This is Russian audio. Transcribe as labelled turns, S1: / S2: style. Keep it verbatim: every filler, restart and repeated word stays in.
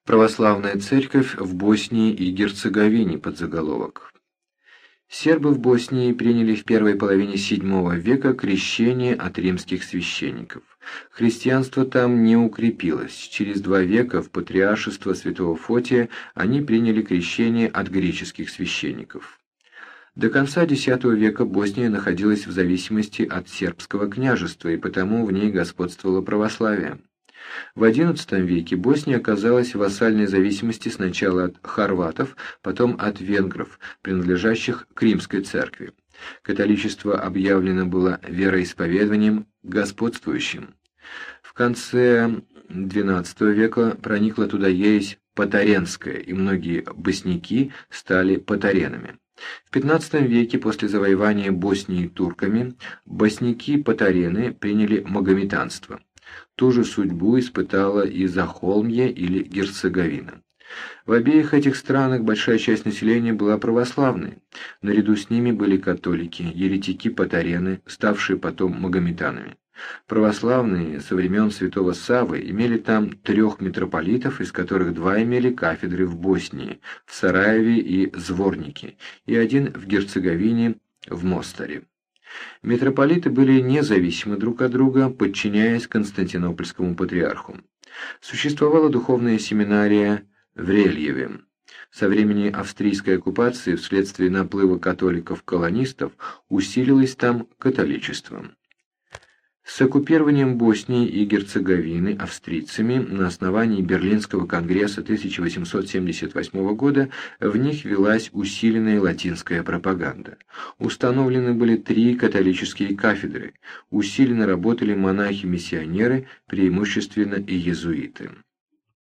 S1: Православная церковь в Боснии и Герцеговине подзаголовок. Сербы в Боснии приняли в первой половине седьмого века крещение от римских священников. Христианство там не укрепилось. Через два века в патриаршество святого Фотия они приняли крещение от греческих священников. До конца десятого века Босния находилась в зависимости от сербского княжества, и потому в ней господствовало православие. В одиннадцатом веке Босния оказалась в вассальной зависимости сначала от хорватов, потом от венгров, принадлежащих к римской церкви. Католичество объявлено было вероисповеданием господствующим. В конце двенадцатого века проникла туда ересь патаренская, и многие босняки стали патаренами. В пятнадцатом веке после завоевания Боснии турками босняки-патарены приняли магометанство. Ту же судьбу испытала и Захолмье или Герцеговина. В обеих этих странах большая часть населения была православной. Наряду с ними были католики, еретики-патарены, ставшие потом магометанами. Православные со времен святого Саввы имели там трех митрополитов, из которых два имели кафедры в Боснии, в Сараеве и Зворнике, и один в Герцеговине, в Мостаре. Митрополиты были независимы друг от друга, подчиняясь Константинопольскому патриарху. Существовала духовная семинария в Рельеве. Со времени австрийской оккупации вследствие наплыва католиков-колонистов усилилось там католичество. С оккупированием Боснии и Герцеговины австрийцами на основании Берлинского конгресса тысяча восемьсот семьдесят восьмого года в них велась усиленная латинская пропаганда. Установлены были три католические кафедры, усиленно работали монахи-миссионеры, преимущественно и иезуиты.